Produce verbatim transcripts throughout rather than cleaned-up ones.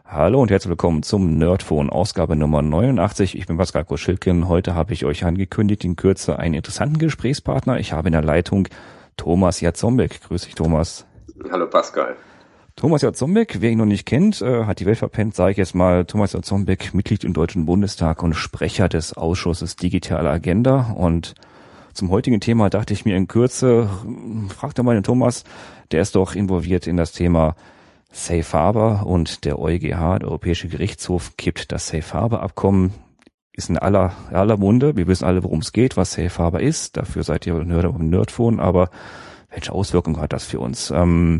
Hallo und herzlich willkommen zum Nerdphone, Ausgabe Nummer neunundachtzig. Ich bin Pascal Koschilkin. Heute habe ich euch angekündigt, in Kürze einen interessanten Gesprächspartner. Ich habe in der Leitung Thomas Jazombek. Grüß dich, Thomas. Hallo, Pascal. Thomas Jazombek, wer ihn noch nicht kennt, äh, hat die Welt verpennt, sage ich jetzt mal. Thomas Jazombek, Mitglied im Deutschen Bundestag und Sprecher des Ausschusses Digitale Agenda. Und zum heutigen Thema dachte ich mir in Kürze, fragt doch mal den Thomas, der ist doch involviert in das Thema Safe Harbor, und der EuGH, der Europäische Gerichtshof, kippt das Safe Harbor Abkommen. Ist in aller, aller Munde. Wir wissen alle, worum es geht, was Safe Harbor ist. Dafür seid ihr Nerd am Nerdphone. Aber welche Auswirkungen hat das für uns? Ähm,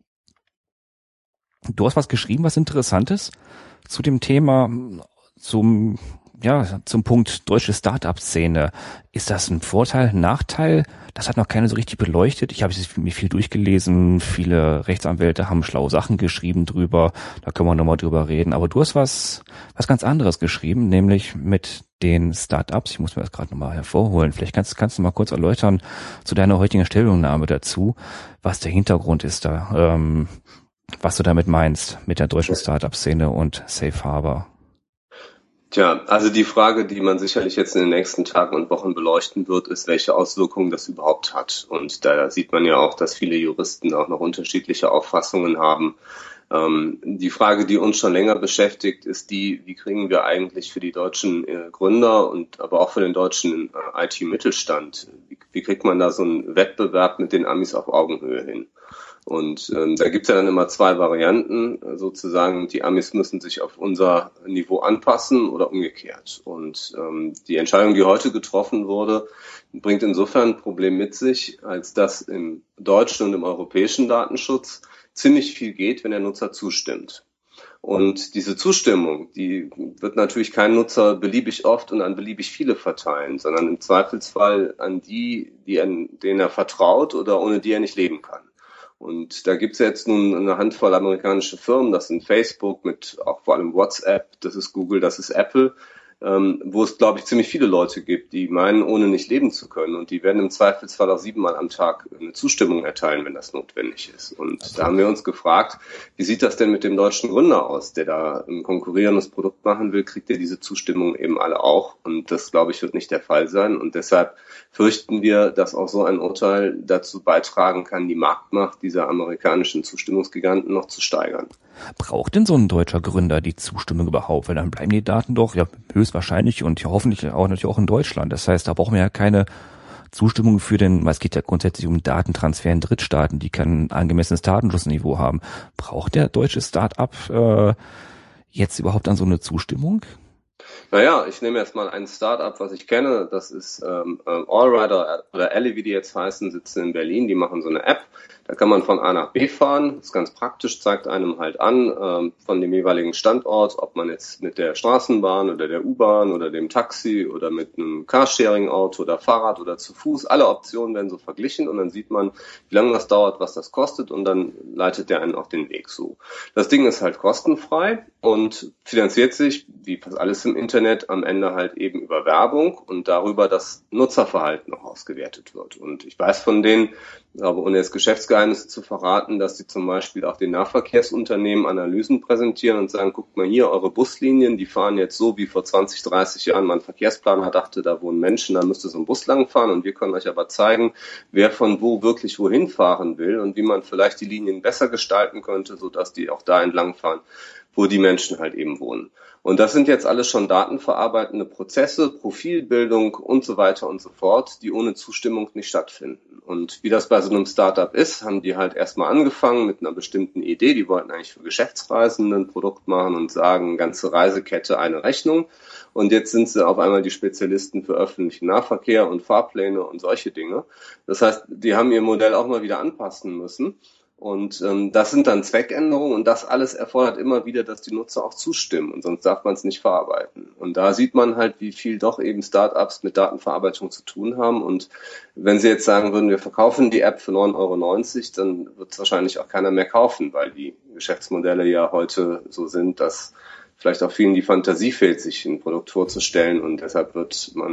du hast was geschrieben, was Interessantes zu dem Thema, zum, ja, zum Punkt deutsche Start-up-Szene. Ist das ein Vorteil, ein Nachteil? Das hat noch keiner so richtig beleuchtet. Ich habe mir viel durchgelesen. Viele Rechtsanwälte haben schlaue Sachen geschrieben drüber. Da können wir nochmal drüber reden. Aber du hast was, was ganz anderes geschrieben, nämlich mit den Start-ups. Ich muss mir das gerade nochmal hervorholen. Vielleicht kannst, kannst du mal kurz erläutern zu deiner heutigen Stellungnahme dazu, was der Hintergrund ist da, ähm, was du damit meinst mit der deutschen Start-up-Szene und Safe Harbor. Tja, also die Frage, die man sicherlich jetzt in den nächsten Tagen und Wochen beleuchten wird, ist, welche Auswirkungen das überhaupt hat. Und da sieht man ja auch, dass viele Juristen auch noch unterschiedliche Auffassungen haben. Ähm, die Frage, die uns schon länger beschäftigt, ist die, wie kriegen wir eigentlich für die deutschen äh, Gründer und aber auch für den deutschen äh, I T-Mittelstand, wie, wie kriegt man da so einen Wettbewerb mit den Amis auf Augenhöhe hin? Und ähm, da gibt's ja dann immer zwei Varianten, sozusagen, die Amis müssen sich auf unser Niveau anpassen oder umgekehrt. Und ähm, die Entscheidung, die heute getroffen wurde, bringt insofern ein Problem mit sich, als dass im deutschen und im europäischen Datenschutz ziemlich viel geht, wenn der Nutzer zustimmt. Und diese Zustimmung, die wird natürlich kein Nutzer beliebig oft und an beliebig viele verteilen, sondern im Zweifelsfall an die, die an, denen er vertraut oder ohne die er nicht leben kann. Und da gibt's jetzt nun eine Handvoll amerikanische Firmen, das sind Facebook mit auch vor allem WhatsApp, das ist Google, das ist Apple, ähm, wo es, glaube ich, ziemlich viele Leute gibt, die meinen, ohne nicht leben zu können. Und die werden im Zweifelsfall auch siebenmal am Tag eine Zustimmung erteilen, wenn das notwendig ist. Und also, da haben wir uns gefragt, wie sieht das denn mit dem deutschen Gründer aus, der da ein konkurrierendes Produkt machen will, kriegt er diese Zustimmung eben alle auch? Und das, glaube ich, wird nicht der Fall sein. Und deshalb fürchten wir, dass auch so ein Urteil dazu beitragen kann, die Marktmacht dieser amerikanischen Zustimmungsgiganten noch zu steigern. Braucht denn so ein deutscher Gründer die Zustimmung überhaupt? Weil dann bleiben die Daten doch ja höchstwahrscheinlich und ja, hoffentlich auch natürlich auch in Deutschland. Das heißt, da brauchen wir ja keine Zustimmung für den, weil es geht ja grundsätzlich um Datentransfer in Drittstaaten, die kein angemessenes Datenschutzniveau haben. Braucht der deutsche Start-up äh, jetzt überhaupt dann so eine Zustimmung? Naja, ich nehme jetzt mal ein Start-up, was ich kenne, das ist ähm, Allrider oder Elli, wie die jetzt heißen, sitzen in Berlin, die machen so eine App, da kann man von A nach B fahren, das ist ganz praktisch, zeigt einem halt an, ähm, von dem jeweiligen Standort, ob man jetzt mit der Straßenbahn oder der U-Bahn oder dem Taxi oder mit einem Carsharing-Auto oder Fahrrad oder zu Fuß, alle Optionen werden so verglichen und dann sieht man, wie lange das dauert, was das kostet und dann leitet der einen auch den Weg so. Das Ding ist halt kostenfrei und finanziert sich, wie fast alles im Internet, am Ende halt eben über Werbung und darüber, dass Nutzerverhalten noch ausgewertet wird. Und ich weiß von denen, aber ohne jetzt Geschäftsgeheimnisse zu verraten, dass sie zum Beispiel auch den Nahverkehrsunternehmen Analysen präsentieren und sagen, guckt mal hier, eure Buslinien, die fahren jetzt so, wie vor zwanzig, dreißig Jahren mein Verkehrsplaner dachte, da wohnen Menschen, da müsste so ein Bus lang fahren und wir können euch aber zeigen, wer von wo wirklich wohin fahren will und wie man vielleicht die Linien besser gestalten könnte, sodass die auch da entlang fahren, wo die Menschen halt eben wohnen. Und das sind jetzt alles schon datenverarbeitende Prozesse, Profilbildung und so weiter und so fort, die ohne Zustimmung nicht stattfinden. Und wie das bei so einem Startup ist, haben die halt erstmal angefangen mit einer bestimmten Idee. Die wollten eigentlich für Geschäftsreisende ein Produkt machen und sagen, ganze Reisekette, eine Rechnung. Und jetzt sind sie auf einmal die Spezialisten für öffentlichen Nahverkehr und Fahrpläne und solche Dinge. Das heißt, die haben ihr Modell auch mal wieder anpassen müssen. Und ähm, das sind dann Zweckänderungen und das alles erfordert immer wieder, dass die Nutzer auch zustimmen und sonst darf man es nicht verarbeiten. Und da sieht man halt, wie viel doch eben Startups mit Datenverarbeitung zu tun haben. Und wenn sie jetzt sagen würden, wir verkaufen die App für neun Euro neunzig, dann wird es wahrscheinlich auch keiner mehr kaufen, weil die Geschäftsmodelle ja heute so sind, dass vielleicht auch vielen die Fantasie fehlt, sich ein Produkt vorzustellen und deshalb wird man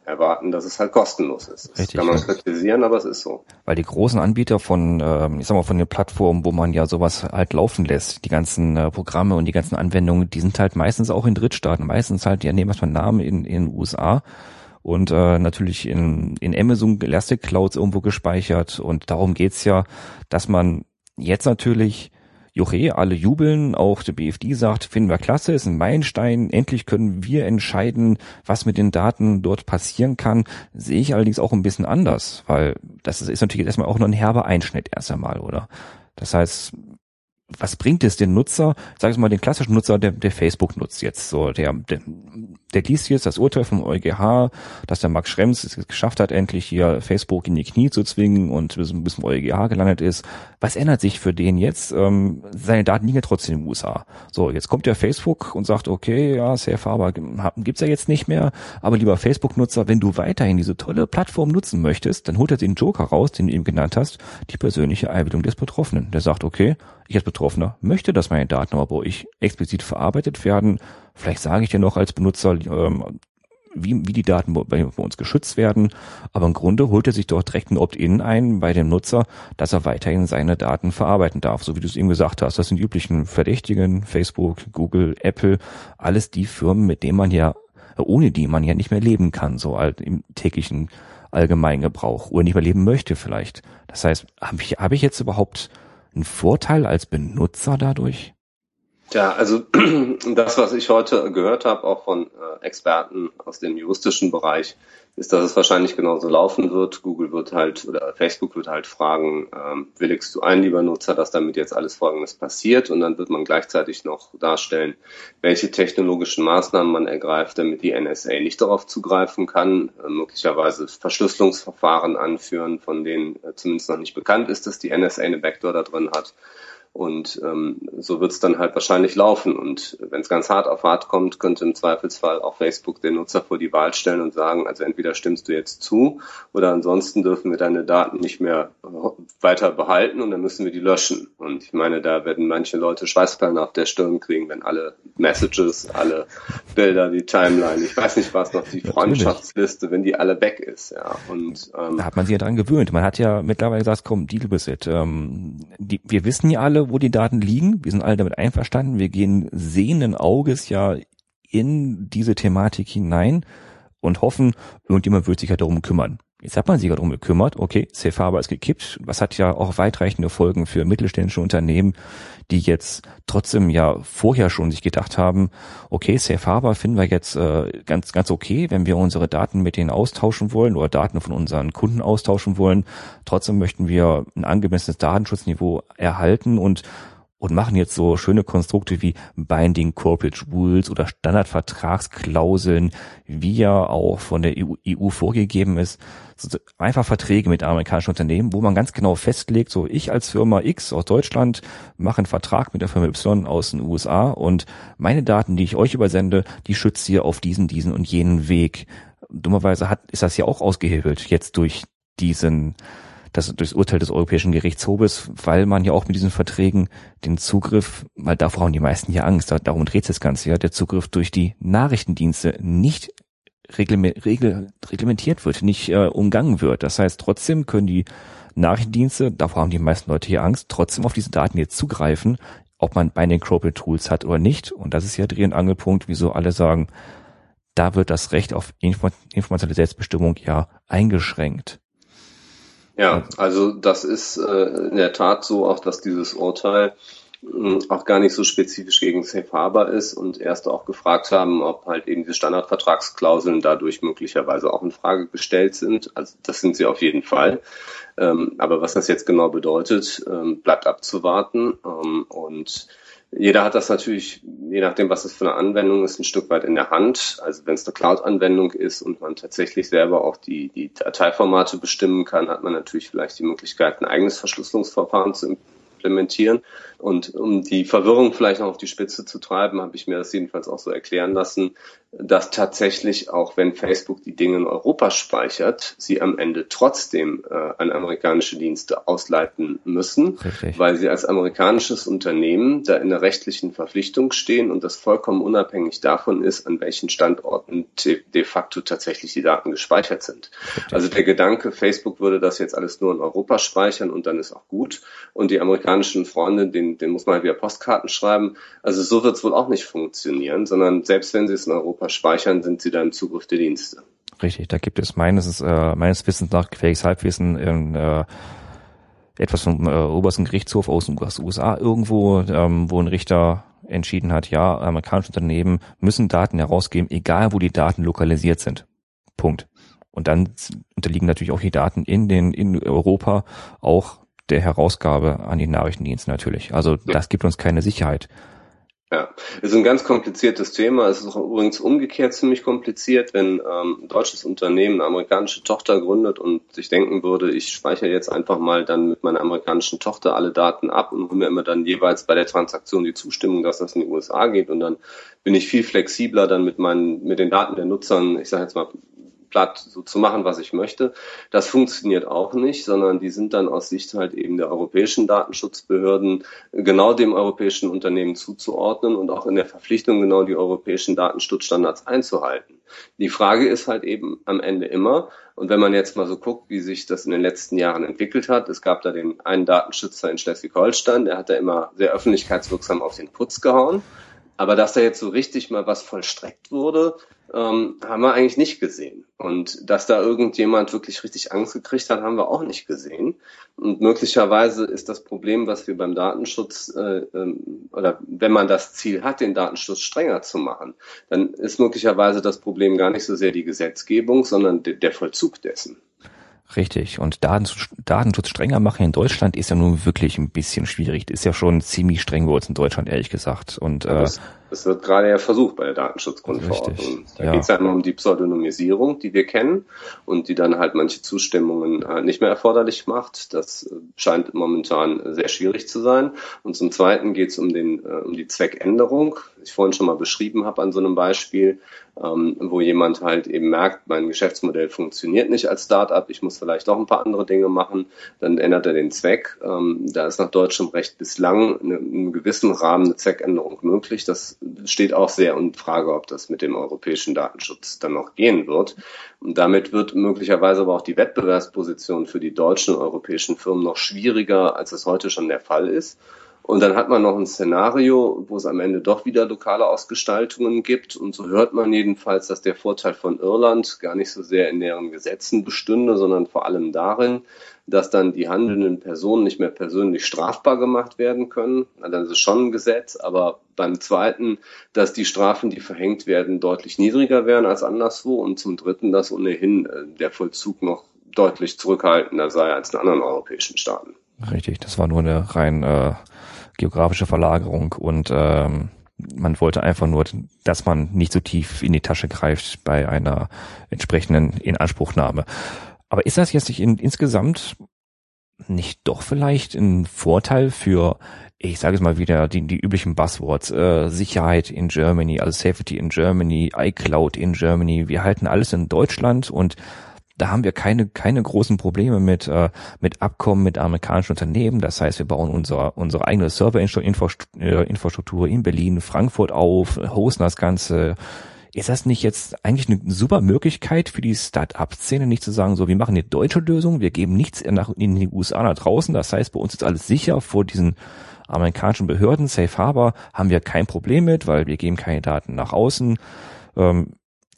erwarten, dass es halt kostenlos ist. Das Richtig, kann man ja. kritisieren, aber es ist so. Weil die großen Anbieter von, ähm, ich sag mal, von den Plattformen, wo man ja sowas halt laufen lässt, die ganzen äh, Programme und die ganzen Anwendungen, die sind halt meistens auch in Drittstaaten, meistens halt, die nehmen erstmal Namen in, in den U S A und äh, natürlich in, in Amazon Elastic Clouds irgendwo gespeichert und darum geht's ja, dass man jetzt natürlich Juche, alle jubeln, auch der B F D sagt, finden wir klasse, ist ein Meilenstein, endlich können wir entscheiden, was mit den Daten dort passieren kann, sehe ich allerdings auch ein bisschen anders, weil das ist, ist natürlich jetzt erstmal auch nur ein herber Einschnitt erst einmal, oder? Das heißt, was bringt es den Nutzer, sag ich mal, den klassischen Nutzer, der, der Facebook nutzt jetzt, so, der, der, der liest jetzt das Urteil vom EuGH, dass der Max Schrems es geschafft hat, endlich hier Facebook in die Knie zu zwingen und bis, bis zum EuGH gelandet ist. Was ändert sich für den jetzt? Ähm, seine Daten liegen ja trotzdem in den U S A. So, jetzt kommt der Facebook und sagt, okay, ja, Safe Harbor gibt's ja jetzt nicht mehr, aber lieber Facebook-Nutzer, wenn du weiterhin diese tolle Plattform nutzen möchtest, dann holt er den Joker raus, den du eben genannt hast, die persönliche Einwilligung des Betroffenen. Der sagt, okay, ich als Betroffener möchte, dass meine Daten aber bei euch explizit verarbeitet werden. Vielleicht sage ich dir noch als Benutzer, ähm, wie, wie die Daten bei, bei uns geschützt werden. Aber im Grunde holt er sich dort direkt ein Opt-in ein bei dem Nutzer, dass er weiterhin seine Daten verarbeiten darf. So wie du es eben gesagt hast. Das sind die üblichen Verdächtigen, Facebook, Google, Apple, alles die Firmen, mit denen man ja, ohne die man ja nicht mehr leben kann, so halt im täglichen Allgemeingebrauch oder nicht mehr leben möchte vielleicht. Das heißt, habe ich, habe ich jetzt überhaupt ein Vorteil als Benutzer dadurch? Ja, also das, was ich heute gehört habe, auch von äh, Experten aus dem juristischen Bereich, ist, dass es wahrscheinlich genauso laufen wird. Google wird halt oder Facebook wird halt fragen, ähm, willigst du ein, lieber Nutzer, dass damit jetzt alles Folgendes passiert? Und dann wird man gleichzeitig noch darstellen, welche technologischen Maßnahmen man ergreift, damit die N S A nicht darauf zugreifen kann, äh, möglicherweise Verschlüsselungsverfahren anführen, von denen äh, zumindest noch nicht bekannt ist, dass die N S A eine Backdoor da drin hat. Und ähm, so wird es dann halt wahrscheinlich laufen. Und wenn es ganz hart auf hart kommt, könnte im Zweifelsfall auch Facebook den Nutzer vor die Wahl stellen und sagen, also entweder stimmst du jetzt zu oder ansonsten dürfen wir deine Daten nicht mehr weiter behalten und dann müssen wir die löschen. Und ich meine, da werden manche Leute Schweißperlen auf der Stirn kriegen, wenn alle Messages, alle Bilder, die Timeline, ich weiß nicht was noch, die Freundschaftsliste, wenn die alle weg ist. Ja. Und ähm, da hat man sich ja dran gewöhnt. Man hat ja mittlerweile gesagt, komm, deal with it. Ähm, die, wir wissen ja alle, wo die Daten liegen. Wir sind alle damit einverstanden. Wir gehen sehenden Auges ja in diese Thematik hinein und hoffen, irgendjemand wird sich ja darum kümmern. Jetzt hat man sich ja darum gekümmert. Okay, Safe Harbor ist gekippt. Was hat ja auch weitreichende Folgen für mittelständische Unternehmen, die jetzt trotzdem ja vorher schon sich gedacht haben, okay, Safe Harbor finden wir jetzt äh, ganz ganz okay, wenn wir unsere Daten mit denen austauschen wollen oder Daten von unseren Kunden austauschen wollen. Trotzdem möchten wir ein angemessenes Datenschutzniveau erhalten und und machen jetzt so schöne Konstrukte wie Binding Corporate Rules oder Standardvertragsklauseln, wie ja auch von der E U vorgegeben ist. Also einfach Verträge mit amerikanischen Unternehmen, wo man ganz genau festlegt, so ich als Firma X aus Deutschland mache einen Vertrag mit der Firma Y aus den U S A und meine Daten, die ich euch übersende, die schützt ihr auf diesen, diesen und jenen Weg. Dummerweise hat, ist das ja auch ausgehebelt jetzt durch diesen das durchs Urteil des Europäischen Gerichtshofes, weil man ja auch mit diesen Verträgen den Zugriff, weil davor haben die meisten ja Angst, darum dreht sich das Ganze ja, der Zugriff durch die Nachrichtendienste nicht reglementiert wird, nicht äh, umgangen wird. Das heißt, trotzdem können die Nachrichtendienste, davor haben die meisten Leute hier Angst, trotzdem auf diese Daten jetzt zugreifen, ob man Binding Corporate Tools hat oder nicht. Und das ist ja Dreh- und Angelpunkt, wieso alle sagen, da wird das Recht auf informationelle Selbstbestimmung ja eingeschränkt. Ja, also das ist äh, in der Tat so, auch dass dieses Urteil mh, auch gar nicht so spezifisch gegen Safe Harbor ist und erst auch gefragt haben, ob halt eben diese Standardvertragsklauseln dadurch möglicherweise auch in Frage gestellt sind. Also das sind sie auf jeden Fall. Ähm, aber was das jetzt genau bedeutet, ähm, bleibt abzuwarten. Ähm, und jeder hat das natürlich, je nachdem, was es für eine Anwendung ist, ein Stück weit in der Hand. Also wenn es eine Cloud-Anwendung ist und man tatsächlich selber auch die, die Dateiformate bestimmen kann, hat man natürlich vielleicht die Möglichkeit, ein eigenes Verschlüsselungsverfahren zu implementieren. Und um die Verwirrung vielleicht noch auf die Spitze zu treiben, habe ich mir das jedenfalls auch so erklären lassen, dass tatsächlich, auch wenn Facebook die Dinge in Europa speichert, sie am Ende trotzdem äh, an amerikanische Dienste ausleiten müssen, Richtig. Weil sie als amerikanisches Unternehmen da in der rechtlichen Verpflichtung stehen und das vollkommen unabhängig davon ist, an welchen Standorten de, de facto tatsächlich die Daten gespeichert sind. Richtig. Also der Gedanke, Facebook würde das jetzt alles nur in Europa speichern und dann ist auch gut und die amerikanischen Freunde, den, den muss man halt wieder Postkarten schreiben. Also so wird es wohl auch nicht funktionieren, sondern selbst wenn sie es in Europa speichern, sind sie da im Zugriff der Dienste. Richtig, da gibt es meines, äh, meines Wissens nach, gefährliches Halbwissen, in, äh, etwas vom äh, obersten Gerichtshof aus den U S A irgendwo, ähm, wo ein Richter entschieden hat, ja, amerikanische Unternehmen müssen Daten herausgeben, egal wo die Daten lokalisiert sind. Punkt. Und dann unterliegen natürlich auch die Daten in den in Europa auch der Herausgabe an die Nachrichtendienste natürlich. Also das gibt uns keine Sicherheit. Ja, ist ein ganz kompliziertes Thema. Es ist auch übrigens umgekehrt ziemlich kompliziert, wenn ähm, ein deutsches Unternehmen eine amerikanische Tochter gründet und sich denken würde, ich speichere jetzt einfach mal dann mit meiner amerikanischen Tochter alle Daten ab und hole mir immer dann jeweils bei der Transaktion die Zustimmung, dass das in die U S A geht und dann bin ich viel flexibler dann mit meinen mit den Daten der Nutzern, ich sage jetzt mal platt so zu machen, was ich möchte. Das funktioniert auch nicht, sondern die sind dann aus Sicht halt eben der europäischen Datenschutzbehörden genau dem europäischen Unternehmen zuzuordnen und auch in der Verpflichtung, genau die europäischen Datenschutzstandards einzuhalten. Die Frage ist halt eben am Ende immer, und wenn man jetzt mal so guckt, wie sich das in den letzten Jahren entwickelt hat, es gab da den einen Datenschützer in Schleswig-Holstein, der hat da immer sehr öffentlichkeitswirksam auf den Putz gehauen. Aber dass da jetzt so richtig mal was vollstreckt wurde, ähm, haben wir eigentlich nicht gesehen. Und dass da irgendjemand wirklich richtig Angst gekriegt hat, haben wir auch nicht gesehen. Und möglicherweise ist das Problem, was wir beim Datenschutz, äh, ähm, oder wenn man das Ziel hat, den Datenschutz strenger zu machen, dann ist möglicherweise das Problem gar nicht so sehr die Gesetzgebung, sondern de- der Vollzug dessen. Richtig. Und Datenschutz, Datenschutz strenger machen in Deutschland ist ja nun wirklich ein bisschen schwierig. Das ist ja schon ziemlich streng bei uns in Deutschland, ehrlich gesagt. Und äh, das, das wird gerade ja versucht bei der Datenschutzgrundverordnung. Da ja. geht es ja immer um die Pseudonymisierung, die wir kennen und die dann halt manche Zustimmungen halt nicht mehr erforderlich macht. Das scheint momentan sehr schwierig zu sein. Und zum Zweiten geht es um den äh, um die Zweckänderung, die ich vorhin schon mal beschrieben habe an so einem Beispiel, ähm, wo jemand halt eben merkt, mein Geschäftsmodell funktioniert nicht als Start-up, ich muss vielleicht auch ein paar andere Dinge machen, dann ändert er den Zweck. Ähm, da ist nach deutschem Recht bislang in einem gewissen Rahmen eine Zweckänderung möglich. Das steht auch sehr in Frage, ob das mit dem europäischen Datenschutz dann noch gehen wird. Und damit wird möglicherweise aber auch die Wettbewerbsposition für die deutschen und europäischen Firmen noch schwieriger, als es heute schon der Fall ist. Und dann hat man noch ein Szenario, wo es am Ende doch wieder lokale Ausgestaltungen gibt. Und so hört man jedenfalls, dass der Vorteil von Irland gar nicht so sehr in deren Gesetzen bestünde, sondern vor allem darin, dass dann die handelnden Personen nicht mehr persönlich strafbar gemacht werden können. Dann ist es schon ein Gesetz, aber beim Zweiten, dass die Strafen, die verhängt werden, deutlich niedriger wären als anderswo. Und zum Dritten, dass ohnehin der Vollzug noch deutlich zurückhaltender sei als in anderen europäischen Staaten. Richtig, das war nur eine rein äh, geografische Verlagerung und ähm, man wollte einfach nur, dass man nicht so tief in die Tasche greift bei einer entsprechenden Inanspruchnahme. Aber ist das jetzt nicht in, insgesamt nicht doch vielleicht ein Vorteil für, ich sage es mal wieder, die, die üblichen Buzzwords, äh, Sicherheit in Germany, also Safety in Germany, iCloud in Germany, wir halten alles in Deutschland und da haben wir keine keine großen Probleme mit äh, mit Abkommen mit amerikanischen Unternehmen. Das heißt, wir bauen unsere unsere eigene Serverinfrastruktur in Berlin, Frankfurt auf, hosten das Ganze. Ist das nicht jetzt eigentlich eine super Möglichkeit für die Start-up-Szene, nicht zu sagen, so, wir machen eine deutsche Lösung, wir geben nichts nach in die U S A nach draußen. Das heißt, bei uns ist alles sicher vor diesen amerikanischen Behörden. Safe Harbor haben wir kein Problem mit, weil wir geben keine Daten nach außen. Ähm,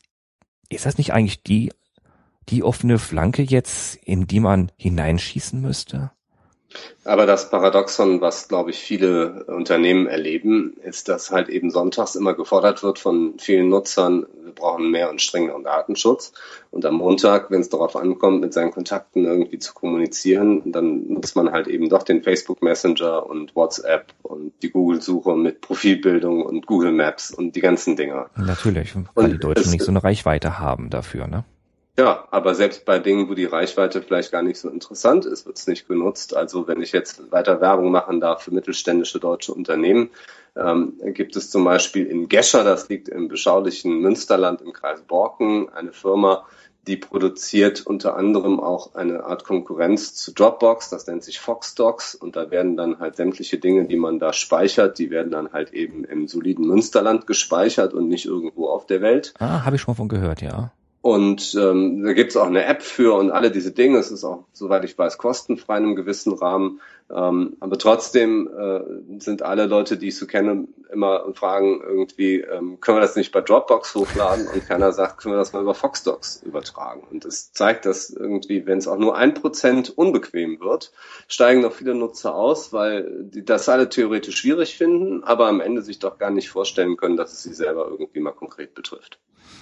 ist das nicht eigentlich die die offene Flanke jetzt, in die man hineinschießen müsste? Aber das Paradoxon, was, glaube ich, viele Unternehmen erleben, ist, dass halt eben sonntags immer gefordert wird von vielen Nutzern, wir brauchen mehr und strengeren Datenschutz. Und am Montag, wenn es darauf ankommt, mit seinen Kontakten irgendwie zu kommunizieren, dann nutzt man halt eben doch den Facebook Messenger und WhatsApp und die Google-Suche mit Profilbildung und Google Maps und die ganzen Dinger. Natürlich, weil und die Deutschen nicht so eine Reichweite haben dafür, ne? Ja, aber selbst bei Dingen, wo die Reichweite vielleicht gar nicht so interessant ist, wird es nicht genutzt. Also wenn ich jetzt weiter Werbung machen darf für mittelständische deutsche Unternehmen, ähm, gibt es zum Beispiel in Gescher, das liegt im beschaulichen Münsterland im Kreis Borken, eine Firma, die produziert unter anderem auch eine Art Konkurrenz zu Dropbox, das nennt sich Foxdocs, und da werden dann halt sämtliche Dinge, die man da speichert, die werden dann halt eben im soliden Münsterland gespeichert und nicht irgendwo auf der Welt. Ah, habe ich schon mal von gehört, ja. Und ähm, da gibt es auch eine App für und alle diese Dinge. Es ist auch, soweit ich weiß, kostenfrei in einem gewissen Rahmen. Ähm, aber trotzdem äh, sind alle Leute, die ich so kenne, immer und fragen irgendwie, ähm, können wir das nicht bei Dropbox hochladen? Und keiner sagt, können wir das mal über Foxdocs übertragen? Und das zeigt, dass irgendwie, wenn es auch nur ein Prozent unbequem wird, steigen noch viele Nutzer aus, weil die das alle theoretisch schwierig finden, aber am Ende sich doch gar nicht vorstellen können, dass es sie selber irgendwie mal konkret betrifft.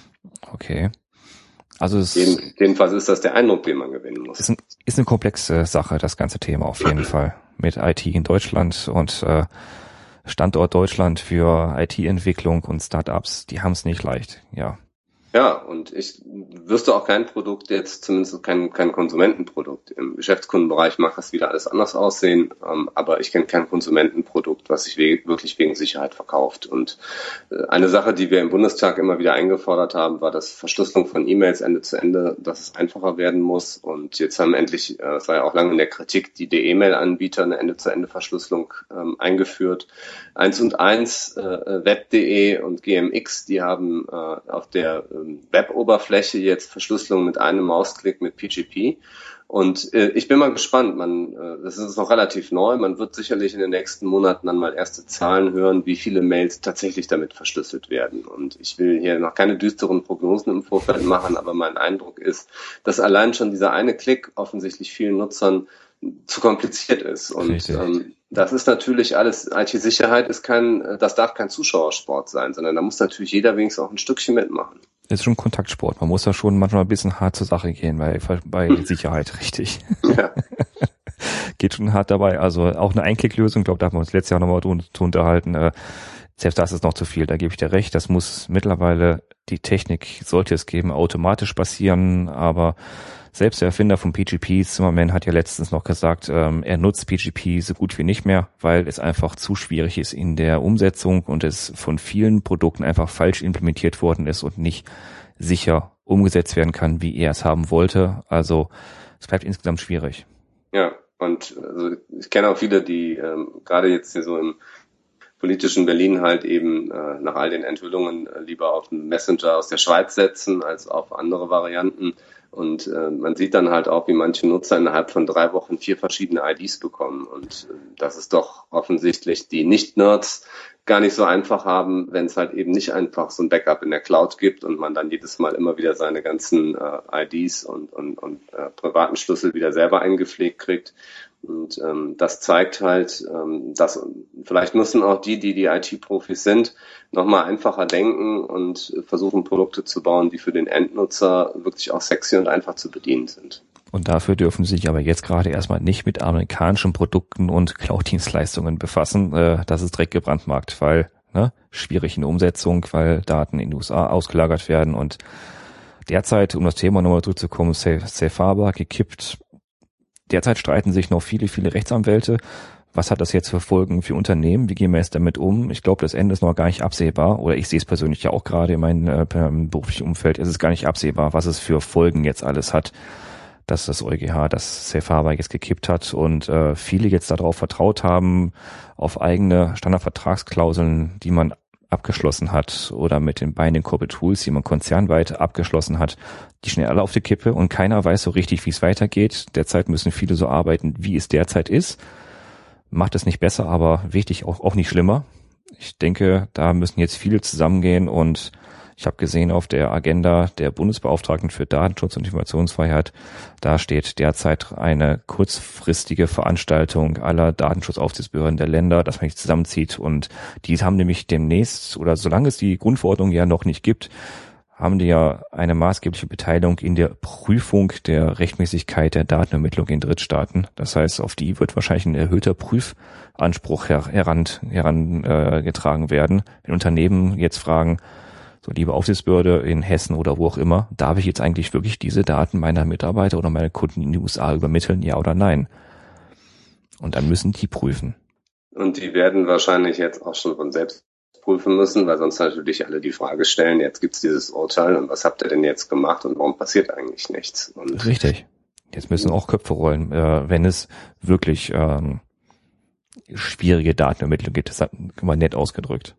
Okay. Also es Jeden, jedenfalls ist das der Eindruck, den man gewinnen muss. Ist, ein, ist eine komplexe Sache, das ganze Thema auf jeden Fall. Mit I T in Deutschland und äh, Standort Deutschland für I T-Entwicklung und Startups, die haben es nicht leicht, ja. Ja, und ich wüsste auch kein Produkt jetzt, zumindest kein, kein Konsumentenprodukt. Im Geschäftskundenbereich mag das wieder alles anders aussehen, ähm, aber ich kenne kein Konsumentenprodukt, was sich we- wirklich wegen Sicherheit verkauft. Und äh, eine Sache, die wir im Bundestag immer wieder eingefordert haben, war das Verschlüsselung von E-Mails Ende zu Ende, dass es einfacher werden muss. Und jetzt haben endlich, äh, es war ja auch lange in der Kritik, die die E-Mail-Anbieter eine Ende-zu-Ende-Verschlüsselung ähm, eingeführt. Eins und eins, äh, web punkt de und G M X, die haben äh, auf der Web-Oberfläche jetzt Verschlüsselung mit einem Mausklick mit P G P. Und äh, ich bin mal gespannt. Man, äh, das ist noch relativ neu. Man wird sicherlich in den nächsten Monaten dann mal erste Zahlen hören, wie viele Mails tatsächlich damit verschlüsselt werden. Und ich will hier noch keine düsteren Prognosen im Vorfeld machen, aber mein Eindruck ist, dass allein schon dieser eine Klick offensichtlich vielen Nutzern zu kompliziert ist. Und ähm, das ist natürlich alles, I T-Sicherheit ist kein, das darf kein Zuschauersport sein, sondern da muss natürlich jeder wenigstens auch ein Stückchen mitmachen. Ist schon Kontaktsport. Man muss da schon manchmal ein bisschen hart zur Sache gehen bei, bei hm. Sicherheit, richtig. Ja. Geht schon hart dabei. Also auch eine Einklicklösung, ich glaube, da haben wir uns letztes Jahr nochmal drunter unterhalten. Äh, selbst das ist noch zu viel, da gebe ich dir recht. Das muss mittlerweile, die Technik sollte es geben, automatisch passieren, aber selbst der Erfinder von P G P, Zimmerman, hat ja letztens noch gesagt, ähm, er nutzt P G P so gut wie nicht mehr, weil es einfach zu schwierig ist in der Umsetzung und es von vielen Produkten einfach falsch implementiert worden ist und nicht sicher umgesetzt werden kann, wie er es haben wollte. Also es bleibt insgesamt schwierig. Ja, und also ich kenne auch viele, die ähm, gerade jetzt hier so im politischen Berlin halt eben äh, nach all den Enthüllungen äh, lieber auf einen Messenger aus der Schweiz setzen als auf andere Varianten. Und äh, man sieht dann halt auch, wie manche Nutzer innerhalb von drei Wochen vier verschiedene I Ds bekommen. Und äh, das ist doch offensichtlich die Nicht-Nerds gar nicht so einfach haben, wenn es halt eben nicht einfach so ein Backup in der Cloud gibt und man dann jedes Mal immer wieder seine ganzen äh, I Ds und, und, und äh, privaten Schlüssel wieder selber eingepflegt kriegt. Und ähm, das zeigt halt, ähm, dass vielleicht müssen auch die, die die I T-Profis sind, nochmal einfacher denken und versuchen, Produkte zu bauen, die für den Endnutzer wirklich auch sexy und einfach zu bedienen sind. Und dafür dürfen sie sich aber jetzt gerade erstmal nicht mit amerikanischen Produkten und Cloud-Dienstleistungen befassen. Äh, das ist direkt gebrandmarkt, weil ne, schwierig in der Umsetzung, weil Daten in den U S A ausgelagert werden. Und derzeit, um das Thema nochmal zurückzukommen, Safe, Safe Harbor gekippt. Derzeit streiten sich noch viele, viele Rechtsanwälte. Was hat das jetzt für Folgen für Unternehmen? Wie gehen wir jetzt damit um? Ich glaube, das Ende ist noch gar nicht absehbar. Oder ich sehe es persönlich ja auch gerade in meinem äh, beruflichen Umfeld. Es ist gar nicht absehbar, was es für Folgen jetzt alles hat, dass das EuGH das Safe Harbor jetzt gekippt hat und äh, viele jetzt darauf vertraut haben, auf eigene Standardvertragsklauseln, die man abgeschlossen hat oder mit den Binding Corporate Tools, die man konzernweit abgeschlossen hat, die schnell alle auf die Kippe und keiner weiß so richtig, wie es weitergeht. Derzeit müssen viele so arbeiten, wie es derzeit ist. Macht es nicht besser, aber wichtig auch, auch nicht schlimmer. Ich denke, da müssen jetzt viele zusammengehen und ich habe gesehen auf der Agenda der Bundesbeauftragten für Datenschutz und Informationsfreiheit, da steht derzeit eine kurzfristige Veranstaltung aller Datenschutzaufsichtsbehörden der Länder, dass man sich zusammenzieht und die haben nämlich demnächst, oder solange es die Grundverordnung ja noch nicht gibt, haben die ja eine maßgebliche Beteiligung in der Prüfung der Rechtmäßigkeit der Datenermittlung in Drittstaaten. Das heißt, auf die wird wahrscheinlich ein erhöhter Prüfanspruch her- heran, herangetragen äh, werden. Wenn Unternehmen jetzt fragen, So, liebe Aufsichtsbehörde in Hessen oder wo auch immer, darf ich jetzt eigentlich wirklich diese Daten meiner Mitarbeiter oder meiner Kunden in die U S A übermitteln, ja oder nein? Und dann müssen die prüfen. Und die werden wahrscheinlich jetzt auch schon von selbst prüfen müssen, weil sonst natürlich alle die Frage stellen, jetzt gibt's dieses Urteil und was habt ihr denn jetzt gemacht und warum passiert eigentlich nichts? Und richtig. Jetzt müssen auch Köpfe rollen, äh, wenn es wirklich ähm, schwierige Datenermittlung gibt. Das hat man nett ausgedrückt.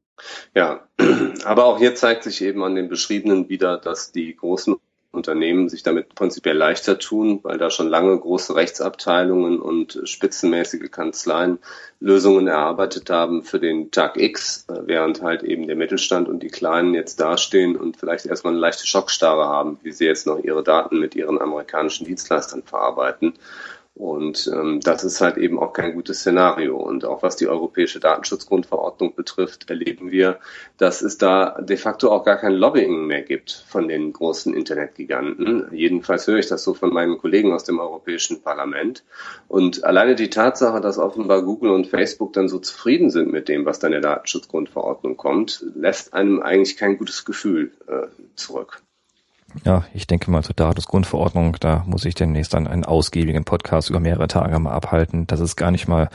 Ja, aber auch hier zeigt sich eben an den Beschriebenen wieder, dass die großen Unternehmen sich damit prinzipiell leichter tun, weil da schon lange große Rechtsabteilungen und spitzenmäßige Kanzleien Lösungen erarbeitet haben für den Tag X, während halt eben der Mittelstand und die Kleinen jetzt dastehen und vielleicht erstmal eine leichte Schockstarre haben, wie sie jetzt noch ihre Daten mit ihren amerikanischen Dienstleistern verarbeiten. Und ähm, das ist halt eben auch kein gutes Szenario. Und auch was die Europäische Datenschutzgrundverordnung betrifft, erleben wir, dass es da de facto auch gar kein Lobbying mehr gibt von den großen Internetgiganten. Jedenfalls höre ich das so von meinen Kollegen aus dem Europäischen Parlament. Und alleine die Tatsache, dass offenbar Google und Facebook dann so zufrieden sind mit dem, was dann in der Datenschutzgrundverordnung kommt, lässt einem eigentlich kein gutes Gefühl äh, zurück. Ja, ich denke mal zur Datenschutzgrundverordnung, da muss ich demnächst dann einen ausgiebigen Podcast über mehrere Tage mal abhalten. Das ist gar nicht mal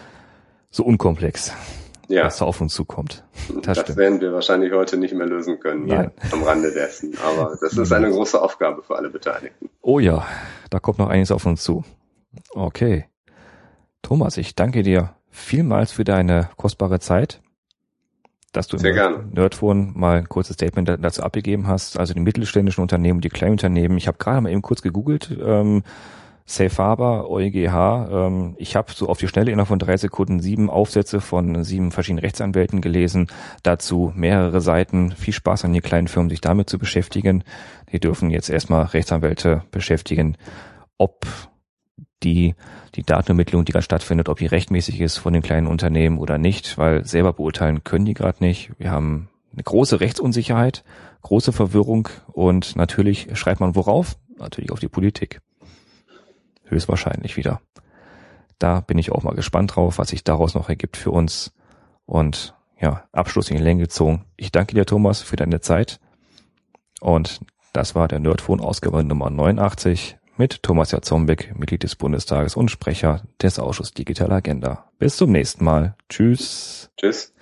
so unkomplex, ja, was da auf uns zukommt. Das, das werden wir wahrscheinlich heute nicht mehr lösen können hier am Rande dessen. Aber das ist eine große Aufgabe für alle Beteiligten. Oh ja, da kommt noch einiges auf uns zu. Okay. Thomas, ich danke dir vielmals für deine kostbare Zeit, dass du Sehr im gerne. Nerdphone mal ein kurzes Statement dazu abgegeben hast. Also die mittelständischen Unternehmen, die kleinen Unternehmen. Ich habe gerade mal eben kurz gegoogelt. Ähm, Safe Harbor, EuGH. Ähm, ich habe so auf die Schnelle innerhalb von drei Sekunden sieben Aufsätze von sieben verschiedenen Rechtsanwälten gelesen. Dazu mehrere Seiten. Viel Spaß an die kleinen Firmen, sich damit zu beschäftigen. Die dürfen jetzt erstmal Rechtsanwälte beschäftigen, ob die die Datenermittlung, die gerade stattfindet, ob die rechtmäßig ist von den kleinen Unternehmen oder nicht, weil selber beurteilen können die gerade nicht. Wir haben eine große Rechtsunsicherheit, große Verwirrung und natürlich schreibt man worauf? Natürlich auf die Politik. Höchstwahrscheinlich wieder. Da bin ich auch mal gespannt drauf, was sich daraus noch ergibt für uns. Und ja, Abschluss in die Länge gezogen. Ich danke dir, Thomas, für deine Zeit. Und das war der Nerdphone Ausgabe Nummer neunundachtzig. Mit Thomas Jatzombeck, Mitglied des Bundestages und Sprecher des Ausschusses Digitale Agenda. Bis zum nächsten Mal. Tschüss. Tschüss.